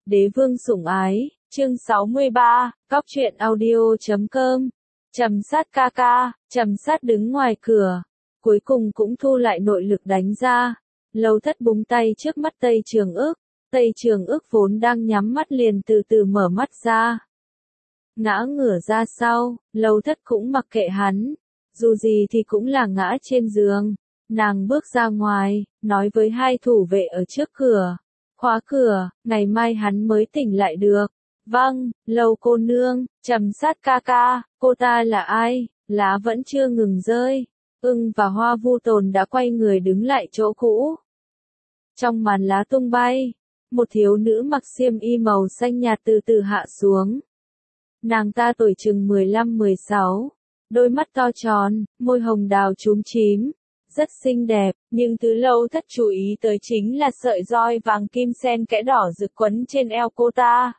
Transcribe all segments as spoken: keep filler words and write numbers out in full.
Đế vương sủng ái, chương sáu mươi ba, cóc truyện audio chấm com. Trầm sát ca ca, trầm sát đứng ngoài cửa, cuối cùng cũng thu lại nội lực đánh ra. Lâu Thất búng tay trước mắt Tây Trường Ước, Tây Trường Ước vốn đang nhắm mắt liền từ từ mở mắt ra. Ngã ngửa ra sau, Lâu Thất cũng mặc kệ hắn, dù gì thì cũng là ngã trên giường. Nàng bước ra ngoài, nói với hai thủ vệ ở trước cửa, khóa cửa, ngày mai hắn mới tỉnh lại được. Vâng, Lâu cô nương, trầm sát ca ca, cô ta là ai? Lá vẫn chưa ngừng rơi. Ưng và Hoa Vu Tồn đã quay người đứng lại chỗ cũ. Trong màn lá tung bay, một thiếu nữ mặc xiêm y màu xanh nhạt từ từ hạ xuống. Nàng ta tuổi chừng mười lăm mười sáu, đôi mắt to tròn, môi hồng đào chúm chím, rất xinh đẹp, nhưng thứ Lâu Thất chú ý tới chính là sợi roi vàng kim sen kẽ đỏ rực quấn trên eo cô ta.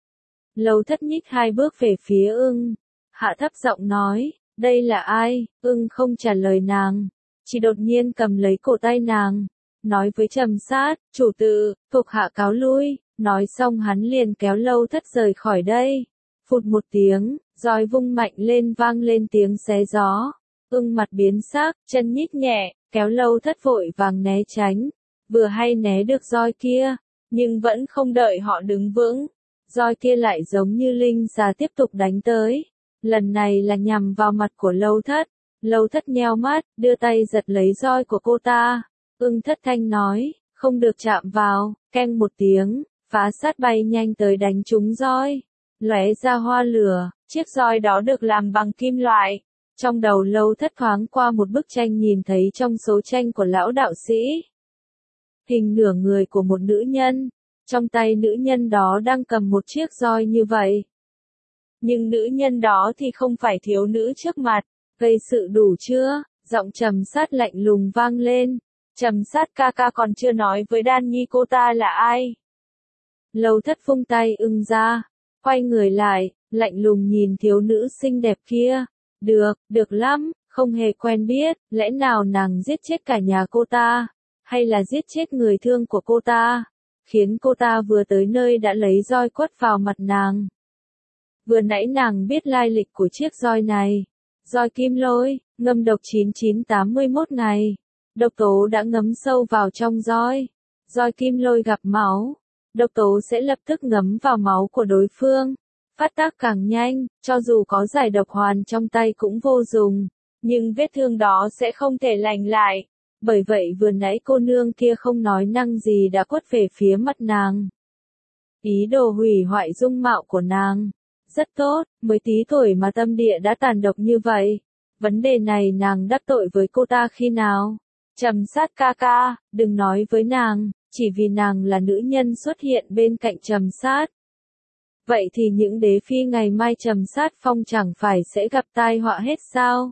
Lâu Thất nhích hai bước về phía Ưng, hạ thấp giọng nói, đây là ai? Ưng không trả lời nàng, chỉ đột nhiên cầm lấy cổ tay nàng, nói với Trầm Sát, chủ tử, thuộc hạ cáo lui. Nói xong hắn liền kéo Lâu Thất rời khỏi đây. Phụt một tiếng, roi vung mạnh lên vang lên tiếng xé gió. Ưng mặt biến sắc, chân nhích nhẹ, kéo Lâu Thất vội vàng né tránh. Vừa hay né được roi kia, nhưng vẫn không đợi họ đứng vững. Roi kia lại giống như linh xà tiếp tục đánh tới. Lần này là nhằm vào mặt của Lâu Thất. Lâu Thất nheo mắt, đưa tay giật lấy roi của cô ta. Ưng thất thanh nói, không được chạm vào, keng một tiếng, phá sát bay nhanh tới đánh trúng roi. Lóe ra hoa lửa, chiếc roi đó được làm bằng kim loại. Trong đầu Lâu Thất thoáng qua một bức tranh nhìn thấy trong số tranh của lão đạo sĩ. Hình nửa người của một nữ nhân, trong tay nữ nhân đó đang cầm một chiếc roi như vậy. Nhưng nữ nhân đó thì không phải thiếu nữ trước mặt, gây sự đủ chưa? Giọng Trầm Sát lạnh lùng vang lên. Trầm Sát ca ca còn chưa nói với Đan Nhi cô ta là ai. Lâu Thất vung tay Ưng ra, quay người lại, lạnh lùng nhìn thiếu nữ xinh đẹp kia. Được, được lắm, không hề quen biết, lẽ nào nàng giết chết cả nhà cô ta, hay là giết chết người thương của cô ta, khiến cô ta vừa tới nơi đã lấy roi quất vào mặt nàng. Vừa nãy nàng biết lai lịch của chiếc roi này, roi kim lôi, ngâm độc chín chín tám mươi mốt ngày, độc tố đã ngấm sâu vào trong roi, roi kim lôi gặp máu, độc tố sẽ lập tức ngấm vào máu của đối phương. Phát tác càng nhanh, cho dù có giải độc hoàn trong tay cũng vô dụng, nhưng vết thương đó sẽ không thể lành lại. Bởi vậy vừa nãy cô nương kia không nói năng gì đã quất về phía mặt nàng. Ý đồ hủy hoại dung mạo của nàng. Rất tốt, mới tí tuổi mà tâm địa đã tàn độc như vậy. Vấn đề này nàng đắc tội với cô ta khi nào? Trầm Sát ca ca, đừng nói với nàng, chỉ vì nàng là nữ nhân xuất hiện bên cạnh Trầm Sát. Vậy thì những đế phi ngày mai Trầm Sát phong chẳng phải sẽ gặp tai họa hết sao?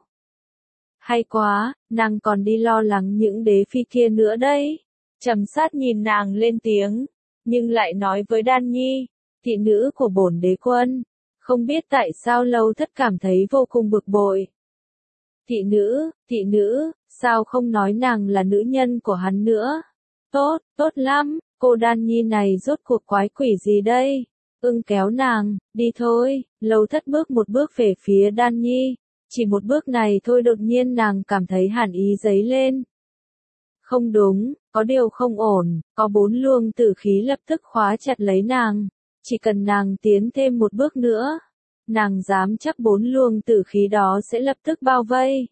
Hay quá, nàng còn đi lo lắng những đế phi kia nữa đấy. Trầm Sát nhìn nàng lên tiếng, nhưng lại nói với Đan Nhi, thị nữ của bổn đế quân. Không biết tại sao Lâu Thất cảm thấy vô cùng bực bội. Thị nữ, thị nữ, sao không nói nàng là nữ nhân của hắn nữa? Tốt, tốt lắm, cô Đan Nhi này rốt cuộc quái quỷ gì đây? Ưng kéo nàng, đi thôi. Lâu Thất bước một bước về phía Đan Nhi. Chỉ một bước này thôi đột nhiên nàng cảm thấy hàn ý dấy lên. Không đúng, có điều không ổn, có bốn luồng tử khí lập tức khóa chặt lấy nàng. Chỉ cần nàng tiến thêm một bước nữa, nàng dám chắc bốn luồng tử khí đó sẽ lập tức bao vây.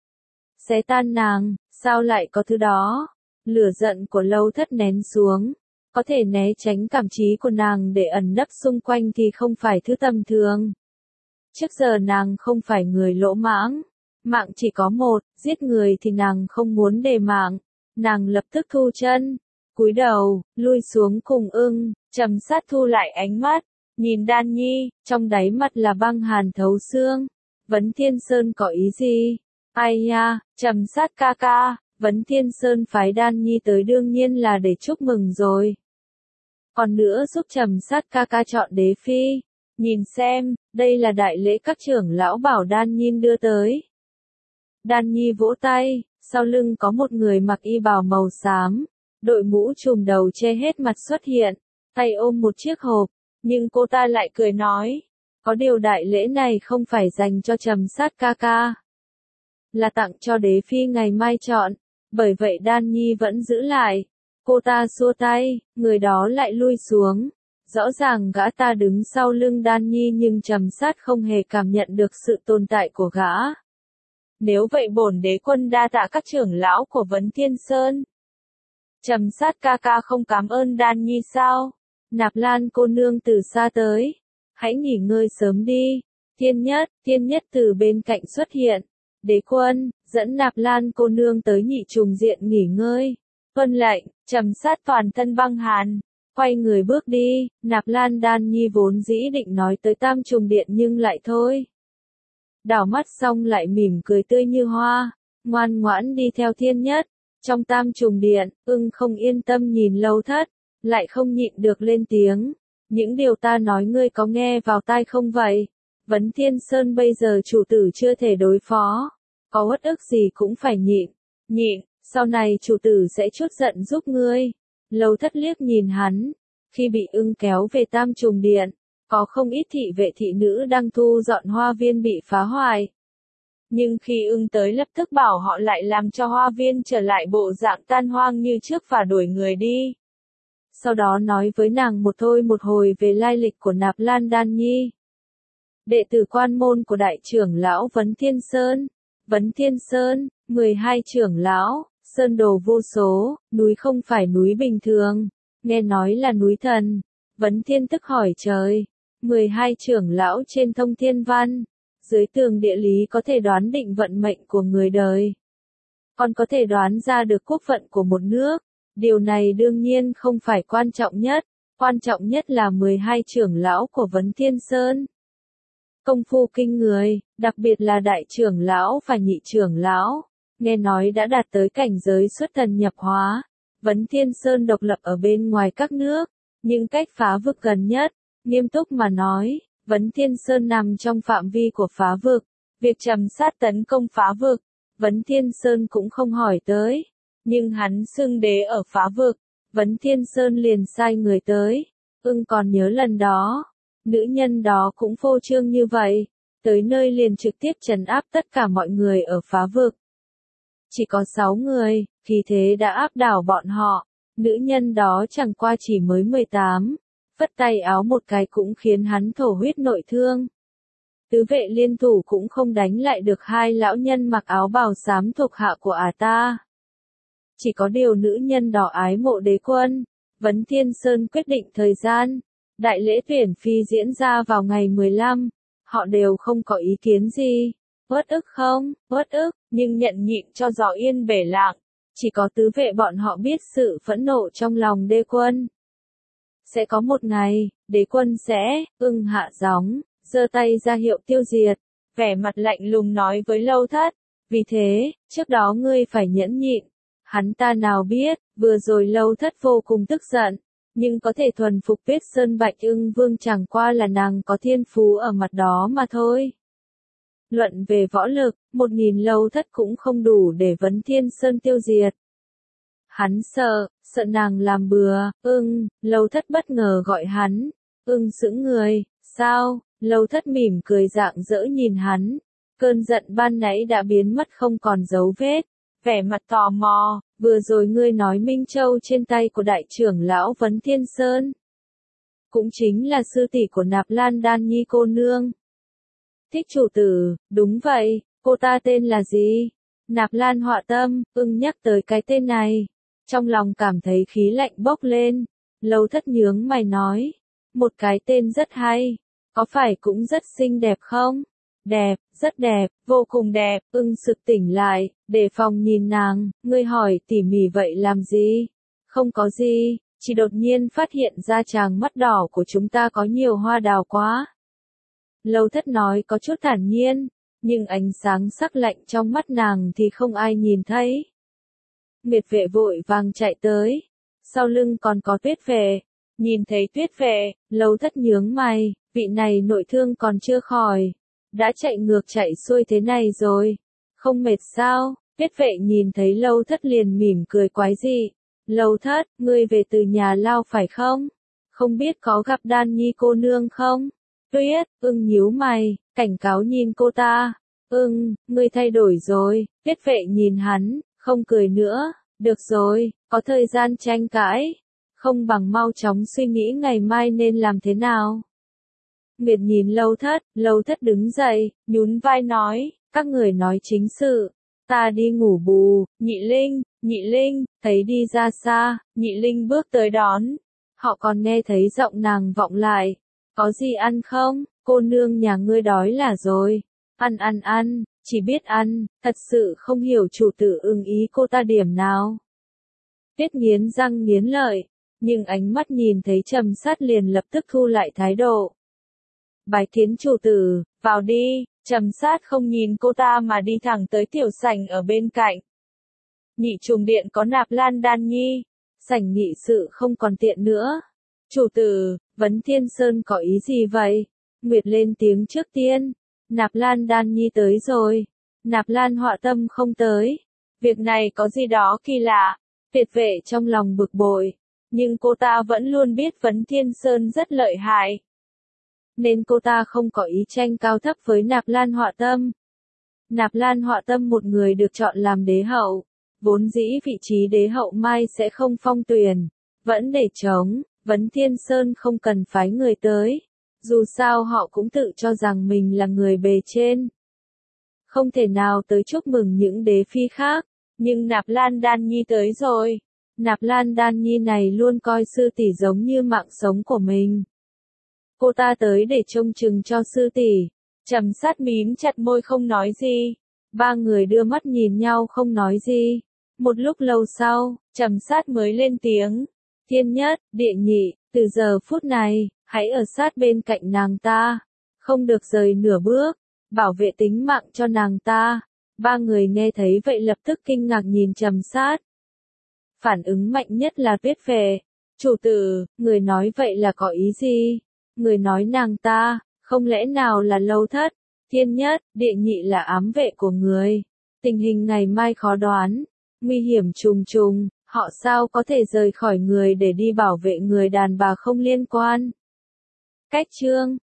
Xé tan nàng, sao lại có thứ đó? Lửa giận của Lâu Thất nén xuống, có thể né tránh cảm trí của nàng để ẩn nấp xung quanh thì không phải thứ tầm thường. Trước giờ nàng không phải người lỗ mãng, mạng chỉ có một, giết người thì nàng không muốn để mạng. Nàng lập tức thu chân, cúi đầu, lui xuống cùng Ưng. Trầm Sát thu lại ánh mắt, nhìn Đan Nhi, trong đáy mắt là băng hàn thấu xương. Vấn Thiên Sơn có ý gì? Ai nha, Trầm Sát ca ca, Vấn Thiên Sơn phái Đan Nhi tới đương nhiên là để chúc mừng rồi. Còn nữa giúp Trầm Sát ca ca chọn đế phi. Nhìn xem, đây là đại lễ các trưởng lão bảo Đan Nhi đưa tới. Đan Nhi vỗ tay, sau lưng có một người mặc y bào màu xám, đội mũ trùm đầu che hết mặt xuất hiện. tay ôm một chiếc hộp, nhưng cô ta lại cười nói, có điều đại lễ này không phải dành cho Trầm Sát ca ca, là tặng cho đế phi ngày mai chọn, bởi vậy Đan Nhi vẫn giữ lại. Cô ta xua tay, người đó lại lui xuống. Rõ ràng gã ta đứng sau lưng Đan Nhi nhưng Trầm Sát không hề cảm nhận được sự tồn tại của gã. Nếu vậy bổn đế quân đa tạ các trưởng lão của Vấn Thiên Sơn. Trầm Sát ca ca không cảm ơn Đan Nhi sao? Nạp Lan cô nương từ xa tới. Hãy nghỉ ngơi sớm đi. Thiên Nhất, Thiên Nhất từ bên cạnh xuất hiện. Đế quân, dẫn Nạp Lan cô nương tới nhị trùng diện nghỉ ngơi. Vân lệnh, Trầm Sát toàn thân băng hàn. Quay người bước đi, Nạp Lan Đan Nhi vốn dĩ định nói tới tam trùng điện nhưng lại thôi. Đảo mắt xong lại mỉm cười tươi như hoa, ngoan ngoãn đi theo Thiên Nhất. Trong tam trùng điện, ưng không yên tâm nhìn Lâu Thất, lại không nhịn được lên tiếng. Những điều ta nói ngươi có nghe vào tai không vậy? Vấn Thiên Sơn bây giờ chủ tử chưa thể đối phó, có uất ức gì cũng phải nhịn, nhịn, sau này chủ tử sẽ chút giận giúp ngươi. Lâu Thất liếc nhìn hắn, khi bị ưng kéo về tam trùng điện, có không ít thị vệ thị nữ đang thu dọn hoa viên bị phá hoại. Nhưng khi ưng tới lập tức bảo họ lại làm cho hoa viên trở lại bộ dạng tan hoang như trước và đuổi người đi. Sau đó nói với nàng một thôi một hồi về lai lịch của Nạp Lan Đan Nhi. Đệ tử quan môn của đại trưởng lão Vấn Thiên Sơn. Vấn Thiên Sơn, mười hai trưởng lão, sơn đồ vô số, núi không phải núi bình thường, nghe nói là núi thần. Vấn Thiên tức hỏi trời, mười hai trưởng lão trên thông thiên văn, dưới tường địa lý có thể đoán định vận mệnh của người đời. Còn có thể đoán ra được quốc phận của một nước, điều này đương nhiên không phải quan trọng nhất, quan trọng nhất là mười hai trưởng lão của Vấn Thiên Sơn. Công phu kinh người, đặc biệt là đại trưởng lão và nhị trưởng lão, nghe nói đã đạt tới cảnh giới xuất thần nhập hóa. Vấn Thiên Sơn độc lập ở bên ngoài các nước, nhưng cách phá vực gần nhất, nghiêm túc mà nói, Vấn Thiên Sơn nằm trong phạm vi của phá vực. Việc Trầm Sát tấn công phá vực, Vấn Thiên Sơn cũng không hỏi tới, nhưng hắn xưng đế ở phá vực, Vấn Thiên Sơn liền sai người tới. Ưng còn nhớ lần đó, nữ nhân đó cũng phô trương như vậy, tới nơi liền trực tiếp trấn áp tất cả mọi người ở phá vực. Chỉ có sáu người, khí thế đã áp đảo bọn họ, nữ nhân đó chẳng qua chỉ mới mười tám, phất tay áo một cái cũng khiến hắn thổ huyết nội thương. Tứ vệ liên thủ cũng không đánh lại được hai lão nhân mặc áo bào xám thuộc hạ của ả ta. Chỉ có điều nữ nhân đỏ ái mộ đế quân. Vấn Thiên Sơn quyết định thời gian. Đại lễ tuyển phi diễn ra vào ngày mười lăm. Họ đều không có ý kiến gì. Uất ức không, uất ức, nhưng nhận nhịn cho gió yên bể lặng. Chỉ có tứ vệ bọn họ biết sự phẫn nộ trong lòng đế quân. Sẽ có một ngày, đế quân sẽ, ưng hạ gióng, giơ tay ra hiệu tiêu diệt. Vẻ mặt lạnh lùng nói với Lâu Thất. Vì thế, trước đó ngươi phải nhẫn nhịn. Hắn ta nào biết, vừa rồi Lâu Thất vô cùng tức giận, nhưng có thể thuần phục Tuyết Sơn Bạch Ưng Vương chẳng qua là nàng có thiên phú ở mặt đó mà thôi. Luận về võ lực, một nghìn Lâu Thất cũng không đủ để Vấn Thiên Sơn tiêu diệt. Hắn sợ, sợ nàng làm bừa, ưng, Lâu Thất bất ngờ gọi hắn, ưng sững người, sao, Lâu Thất mỉm cười rạng rỡ nhìn hắn, cơn giận ban nãy đã biến mất không còn dấu vết. Vẻ mặt tò mò, vừa rồi ngươi nói Minh Châu trên tay của đại trưởng lão Vấn Thiên Sơn. Cũng chính là sư tỷ của Nạp Lan Đan Nhi cô nương. Thích chủ tử, đúng vậy, cô ta tên là gì? Nạp Lan Họa Tâm, ưng nhắc tới cái tên này. Trong lòng cảm thấy khí lạnh bốc lên. Lâu Thất nhướng mày nói. Một cái tên rất hay. Có phải cũng rất xinh đẹp không? Đẹp, rất đẹp, vô cùng đẹp, ưng sực tỉnh lại, đề phòng nhìn nàng, ngươi hỏi tỉ mỉ vậy làm gì? Không có gì, chỉ đột nhiên phát hiện ra tràng mắt đỏ của chúng ta có nhiều hoa đào quá. Lâu Thất nói có chút thản nhiên, nhưng ánh sáng sắc lạnh trong mắt nàng thì không ai nhìn thấy. Nguyệt vệ vội vàng chạy tới, sau lưng còn có Tuyết vệ, nhìn thấy Tuyết vệ, Lâu Thất nhướng mày, vị này nội thương còn chưa khỏi. Đã chạy ngược chạy xuôi thế này rồi. Không mệt sao? Tuyết vệ nhìn thấy Lâu Thất liền mỉm cười quái dị. Lâu Thất, ngươi về từ nhà lao phải không? không biết có gặp Đan Nhi cô nương không? Tuyết, ưng nhíu mày, cảnh cáo nhìn cô ta. Ưng, ngươi thay đổi rồi, Tuyết vệ nhìn hắn, không cười nữa. Được rồi, có thời gian tranh cãi. Không bằng mau chóng suy nghĩ ngày mai nên làm thế nào. Nguyệt nhìn Lâu Thất, Lâu Thất đứng dậy, nhún vai nói, các người nói chính sự. Ta đi ngủ bù, Nhị Linh, Nhị Linh, thấy đi ra xa, Nhị Linh bước tới đón. Họ còn nghe thấy giọng nàng vọng lại. Có gì ăn không, cô nương nhà ngươi đói là rồi. Ăn ăn ăn, chỉ biết ăn, thật sự không hiểu chủ tử ưng ý cô ta điểm nào. Tuyết nghiến răng nghiến lợi, nhưng ánh mắt nhìn thấy Trầm Sát liền lập tức thu lại thái độ. Bái kiến chủ tử, vào đi. Trầm Sát không nhìn cô ta mà đi thẳng tới tiểu sảnh ở bên cạnh. Nhị trùng điện có Nạp Lan Đan Nhi, sảnh nghị sự không còn tiện nữa. Chủ tử, Vấn Thiên Sơn có ý gì vậy? Nguyệt lên tiếng trước tiên. Nạp Lan Đan Nhi tới rồi. Nạp Lan Họa Tâm không tới. Việc này có gì đó kỳ lạ. Tuyệt vệ trong lòng bực bội. Nhưng cô ta vẫn luôn biết Vấn Thiên Sơn rất lợi hại. Nên cô ta không có ý tranh cao thấp với Nạp Lan Họa Tâm. Nạp Lan Họa Tâm một người được chọn làm đế hậu. Vốn dĩ vị trí đế hậu mai sẽ không phong tuyển. Vẫn để trống, Vấn Thiên Sơn không cần phái người tới. Dù sao họ cũng tự cho rằng mình là người bề trên. Không thể nào tới chúc mừng những đế phi khác. Nhưng Nạp Lan Đan Nhi tới rồi. Nạp Lan Đan Nhi này luôn coi sư tỷ giống như mạng sống của mình. Cô ta tới để trông chừng cho sư tỷ. Trầm Sát mím chặt môi không nói gì. Ba người đưa mắt nhìn nhau không nói gì. Một lúc lâu sau, Trầm Sát mới lên tiếng. Thiên Nhất, Địa Nhị, từ giờ phút này, hãy ở sát bên cạnh nàng ta. Không được rời nửa bước. Bảo vệ tính mạng cho nàng ta. Ba người nghe thấy vậy lập tức kinh ngạc nhìn Trầm Sát. Phản ứng mạnh nhất là Tuyết vệ. Chủ tử, người nói vậy là có ý gì? Người nói nàng ta, không lẽ nào là Lâu Thất? Thiên Nhất, Địa Nhị là ám vệ của người. Tình hình ngày mai khó đoán. Nguy hiểm trùng trùng, họ sao có thể rời khỏi người để đi bảo vệ người đàn bà không liên quan? Cách chương